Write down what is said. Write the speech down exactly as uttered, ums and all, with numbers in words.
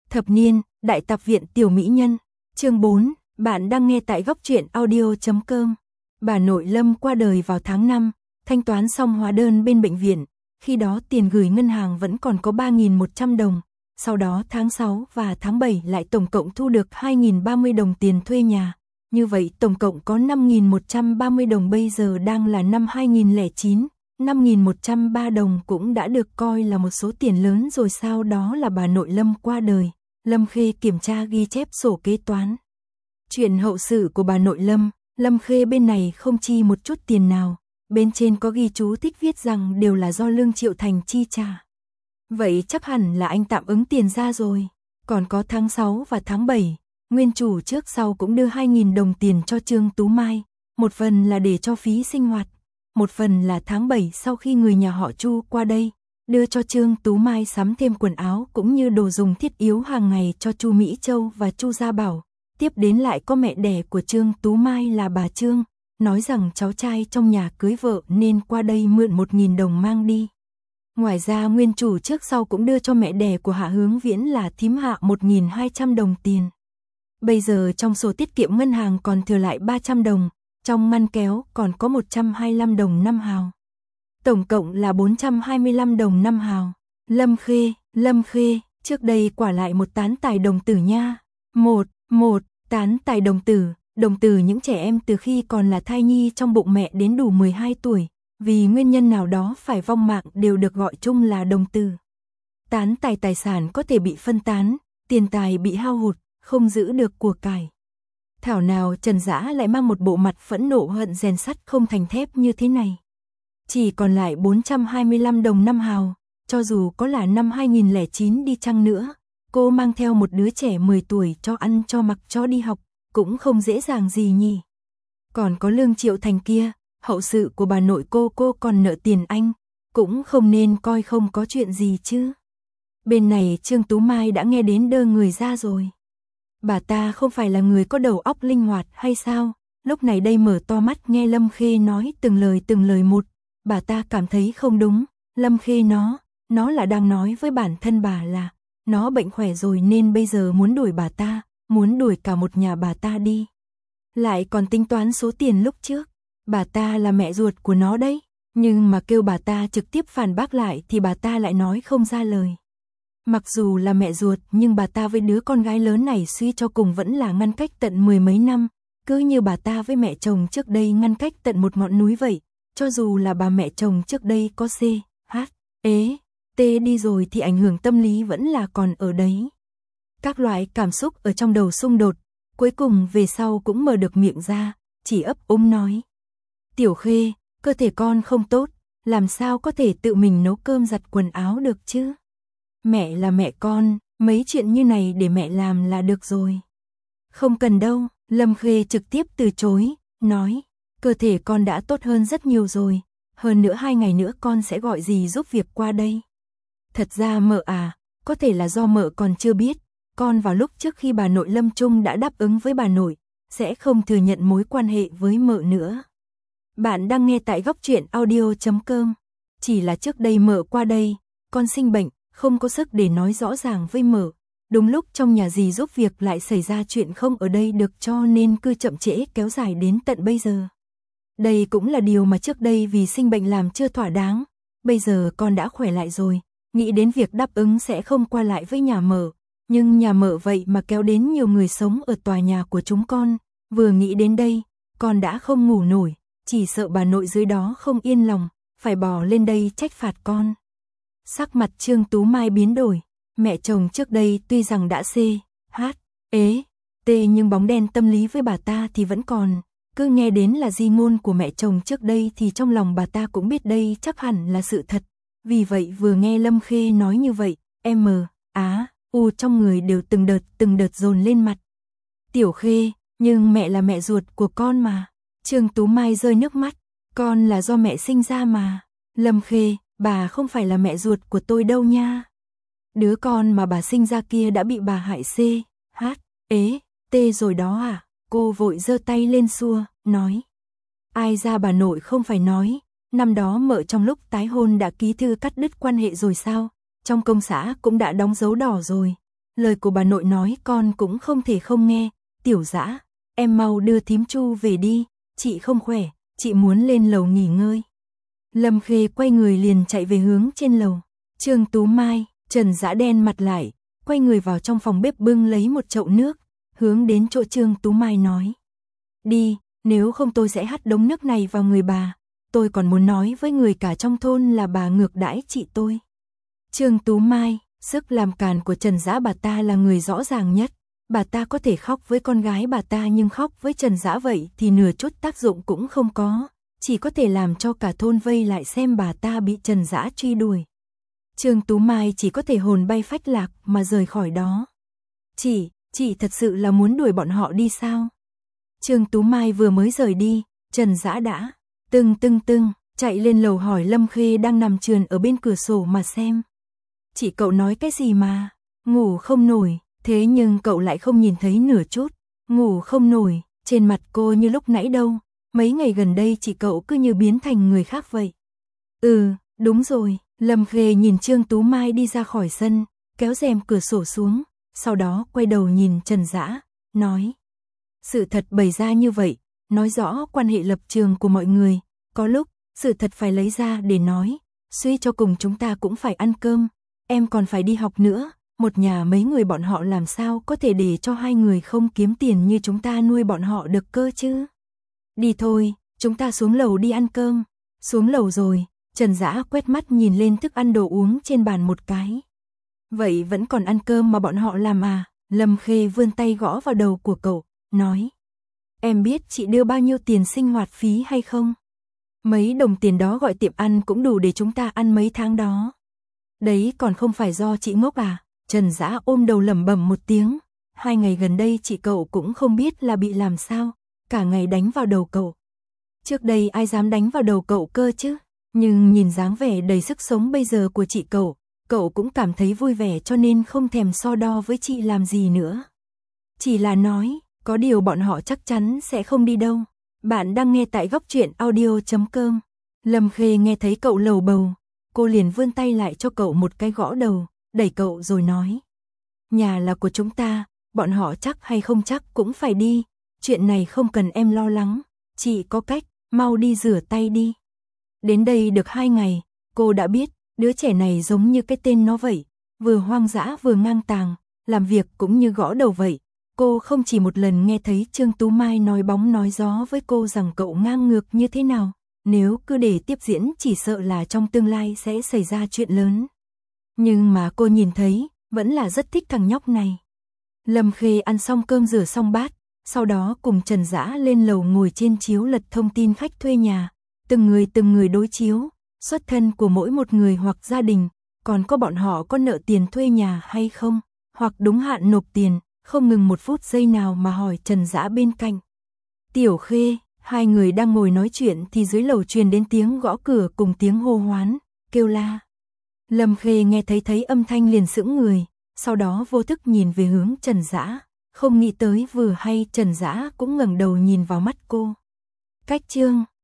Thập niên, Đại Tạp viện Tiểu Mỹ Nhân, chương bốn, bạn đang nghe tại góc truyện audio chấm com. Bà nội Lâm qua đời vào tháng năm, thanh toán xong hóa đơn bên bệnh viện, khi đó tiền gửi ngân hàng vẫn còn có ba nghìn một trăm đồng, sau đó tháng sáu và tháng bảy lại tổng cộng thu được hai nghìn ba mươi đồng tiền thuê nhà. Như vậy tổng cộng có năm nghìn một trăm ba mươi đồng, bây giờ đang là năm hai nghìn lẻ chín, năm nghìn một trăm ba đồng cũng đã được coi là một số tiền lớn rồi sao. Đó là bà nội Lâm qua đời, Lâm Khê kiểm tra ghi chép sổ kế toán. Chuyện hậu sự của bà nội Lâm, Lâm Khê bên này không chi một chút tiền nào, bên trên có ghi chú thích viết rằng đều là do Lương Triệu Thành chi trả. Vậy chắc hẳn là anh tạm ứng tiền ra rồi. Còn có tháng sáu và tháng bảy, nguyên chủ trước sau cũng đưa hai nghìn đồng tiền cho Trương Tú Mai, một phần là để cho phí sinh hoạt, một phần là tháng bảy sau khi người nhà họ Chu qua đây, đưa cho Trương Tú Mai sắm thêm quần áo cũng như đồ dùng thiết yếu hàng ngày cho Chu Mỹ Châu và Chu Gia Bảo. Tiếp đến lại có mẹ đẻ của Trương Tú Mai là bà Trương, nói rằng cháu trai trong nhà cưới vợ nên qua đây mượn một nghìn đồng mang đi. Ngoài ra nguyên chủ trước sau cũng đưa cho mẹ đẻ của Hạ Hướng Viễn là thím Hạ một nghìn hai trăm đồng tiền. Bây giờ trong sổ tiết kiệm ngân hàng còn thừa lại ba trăm đồng, trong ngăn kéo còn có một trăm hai mươi lăm đồng năm hào. Tổng cộng là bốn trăm hai mươi lăm đồng năm hào. Lâm Khê, Lâm Khê, trước đây quả lại một tán tài đồng tử nha. Một, một, tán tài đồng tử, đồng tử những trẻ em từ khi còn là thai nhi trong bụng mẹ đến đủ mười hai tuổi, vì nguyên nhân nào đó phải vong mạng đều được gọi chung là đồng tử. Tán tài tài sản có thể bị phân tán, tiền tài bị hao hụt, không giữ được của cải. Thảo nào Trần Dã lại mang một bộ mặt phẫn nộ hận rèn sắt không thành thép như thế này. Chỉ còn lại bốn trăm hai mươi lăm đồng năm hào, cho dù có là năm hai nghìn lẻ chín đi chăng nữa, cô mang theo một đứa trẻ mười tuổi cho ăn cho mặc cho đi học, cũng không dễ dàng gì nhỉ. Còn có Lương Triệu Thành kia, hậu sự của bà nội cô cô còn nợ tiền anh, cũng không nên coi không có chuyện gì chứ. Bên này Trương Tú Mai đã nghe đến đơ người ra rồi. Bà ta không phải là người có đầu óc linh hoạt hay sao? Lúc này đây mở to mắt nghe Lâm Khê nói từng lời từng lời một, bà ta cảm thấy không đúng. Lâm Khê nó, nó là đang nói với bản thân bà là nó bệnh khỏe rồi nên bây giờ muốn đuổi bà ta, muốn đuổi cả một nhà bà ta đi. Lại còn tính toán số tiền lúc trước, bà ta là mẹ ruột của nó đấy, nhưng mà kêu bà ta trực tiếp phản bác lại thì bà ta lại nói không ra lời. Mặc dù là mẹ ruột nhưng bà ta với đứa con gái lớn này suy cho cùng vẫn là ngăn cách tận mười mấy năm, cứ như bà ta với mẹ chồng trước đây ngăn cách tận một ngọn núi vậy, cho dù là bà mẹ chồng trước đây có C, H, ế, T đi rồi thì ảnh hưởng tâm lý vẫn là còn ở đấy. Các loại cảm xúc ở trong đầu xung đột, cuối cùng về sau cũng mở được miệng ra, chỉ ấp úng nói. Tiểu Khê, cơ thể con không tốt, làm sao có thể tự mình nấu cơm giặt quần áo được chứ? Mẹ là mẹ con, mấy chuyện như này để mẹ làm là được rồi. Không cần đâu, Lâm Khê trực tiếp từ chối, nói, cơ thể con đã tốt hơn rất nhiều rồi, hơn nữa hai ngày nữa con sẽ gọi dì giúp việc qua đây. Thật ra mợ à, có thể là do mợ còn chưa biết, con vào lúc trước khi bà nội Lâm Trung đã đáp ứng với bà nội, sẽ không thừa nhận mối quan hệ với mợ nữa. Bạn đang nghe tại góc truyện audio chấm com. Chỉ là trước đây mợ qua đây, con sinh bệnh, không có sức để nói rõ ràng với mợ. Đúng lúc trong nhà dì giúp việc lại xảy ra chuyện không ở đây được cho nên cứ chậm trễ kéo dài đến tận bây giờ. Đây cũng là điều mà trước đây vì sinh bệnh làm chưa thỏa đáng. Bây giờ con đã khỏe lại rồi, nghĩ đến việc đáp ứng sẽ không qua lại với nhà mợ. Nhưng nhà mợ vậy mà kéo đến nhiều người sống ở tòa nhà của chúng con. Vừa nghĩ đến đây, con đã không ngủ nổi, chỉ sợ bà nội dưới đó không yên lòng, phải bò lên đây trách phạt con. Sắc mặt Trương Tú Mai biến đổi, mẹ chồng trước đây tuy rằng đã C, H, ế, T nhưng bóng đen tâm lý với bà ta thì vẫn còn, cứ nghe đến là di ngôn của mẹ chồng trước đây thì trong lòng bà ta cũng biết đây chắc hẳn là sự thật. Vì vậy vừa nghe Lâm Khê nói như vậy, M, Á, U trong người đều từng đợt từng đợt dồn lên mặt. Tiểu Khê, nhưng mẹ là mẹ ruột của con mà. Trương Tú Mai rơi nước mắt, con là do mẹ sinh ra mà. Lâm Khê, bà không phải là mẹ ruột của tôi đâu nha. Đứa con mà bà sinh ra kia đã bị bà hại C, H, ế, T rồi đó à? Cô vội giơ tay lên xua, nói. Ai ra bà nội không phải nói, năm đó mợ trong lúc tái hôn đã ký thư cắt đứt quan hệ rồi sao? Trong công xã cũng đã đóng dấu đỏ rồi. lời của bà nội nói con cũng không thể không nghe. Tiểu Dã, em mau đưa thím Chu về đi, chị không khỏe, chị muốn lên lầu nghỉ ngơi. Lâm Khê quay người liền chạy về hướng trên lầu. Trương Tú Mai, Trần Dã đen mặt lại, quay người vào trong phòng bếp bưng lấy một chậu nước, hướng đến chỗ Trương Tú Mai nói. Đi, nếu không tôi sẽ hắt đống nước này vào người bà. Tôi còn muốn nói với người cả trong thôn là bà ngược đãi chị tôi. Trương Tú Mai, sức làm càn của Trần Dã bà ta là người rõ ràng nhất. Bà ta có thể khóc với con gái bà ta nhưng khóc với Trần Dã vậy thì nửa chút tác dụng cũng không có. Chỉ có thể làm cho cả thôn vây lại xem bà ta bị Trần Dã truy đuổi. Trương Tú Mai chỉ có thể hồn bay phách lạc mà rời khỏi đó. Chị, chị thật sự là muốn đuổi bọn họ đi sao? Trương Tú Mai vừa mới rời đi, Trần Dã đã tưng tưng tưng chạy lên lầu hỏi Lâm Khê đang nằm trườn ở bên cửa sổ mà xem. Chị cậu nói cái gì mà, ngủ không nổi, thế nhưng cậu lại không nhìn thấy nửa chút, ngủ không nổi, trên mặt cô như lúc nãy đâu, mấy ngày gần đây chị cậu cứ như biến thành người khác vậy. Ừ, đúng rồi, Lâm Khê nhìn Trương Tú Mai đi ra khỏi sân, kéo rèm cửa sổ xuống, sau đó quay đầu nhìn Trần Dã, nói. Sự thật bày ra như vậy, nói rõ quan hệ lập trường của mọi người, có lúc, sự thật phải lấy ra để nói, suy cho cùng chúng ta cũng phải ăn cơm, em còn phải đi học nữa, một nhà mấy người bọn họ làm sao có thể để cho hai người không kiếm tiền như chúng ta nuôi bọn họ được cơ chứ. Đi thôi, chúng ta xuống lầu đi ăn cơm. Xuống lầu rồi, Trần Dã quét mắt nhìn lên thức ăn đồ uống trên bàn một cái. Vậy vẫn còn ăn cơm mà bọn họ làm à? Lâm Khê vươn tay gõ vào đầu của cậu, nói. Em biết chị đưa bao nhiêu tiền sinh hoạt phí hay không? Mấy đồng tiền đó gọi tiệm ăn cũng đủ để chúng ta ăn mấy tháng đó. Đấy còn không phải do chị ngốc à? Trần Dã ôm đầu lẩm bẩm một tiếng. Hai ngày gần đây chị cậu cũng không biết là bị làm sao, cả ngày đánh vào đầu cậu. Trước đây ai dám đánh vào đầu cậu cơ chứ? Nhưng nhìn dáng vẻ đầy sức sống bây giờ của chị cậu, cậu cũng cảm thấy vui vẻ cho nên không thèm so đo với chị làm gì nữa. Chỉ là nói, có điều bọn họ chắc chắn sẽ không đi đâu. Bạn đang nghe tại góc truyện audio chấm com. Lâm Khê nghe thấy cậu lầu bầu, cô liền vươn tay lại cho cậu một cái gõ đầu, đẩy cậu rồi nói. Nhà là của chúng ta, bọn họ chắc hay không chắc cũng phải đi, chuyện này không cần em lo lắng, chị có cách, mau đi rửa tay đi. Đến đây được hai ngày, cô đã biết, đứa trẻ này giống như cái tên nó vậy, vừa hoang dã vừa ngang tàng, làm việc cũng như gõ đầu vậy. Cô không chỉ một lần nghe thấy Trương Tú Mai nói bóng nói gió với cô rằng cậu ngang ngược như thế nào, nếu cứ để tiếp diễn chỉ sợ là trong tương lai sẽ xảy ra chuyện lớn. Nhưng mà cô nhìn thấy, vẫn là rất thích thằng nhóc này. Lâm Khê ăn xong cơm rửa xong bát, sau đó cùng Trần Dã lên lầu ngồi trên chiếu lật thông tin khách thuê nhà, từng người từng người đối chiếu, xuất thân của mỗi một người hoặc gia đình, còn có bọn họ có nợ tiền thuê nhà hay không, hoặc đúng hạn nộp tiền, không ngừng một phút giây nào mà hỏi Trần Dã bên cạnh. Tiểu Khê, hai người đang ngồi nói chuyện thì dưới lầu truyền đến tiếng gõ cửa cùng tiếng hô hoán, kêu la. Lâm Khê nghe thấy thấy âm thanh liền sững người, sau đó vô thức nhìn về hướng Trần Dã, không nghĩ tới vừa hay Trần Dã cũng ngẩng đầu nhìn vào mắt cô. Cách Trương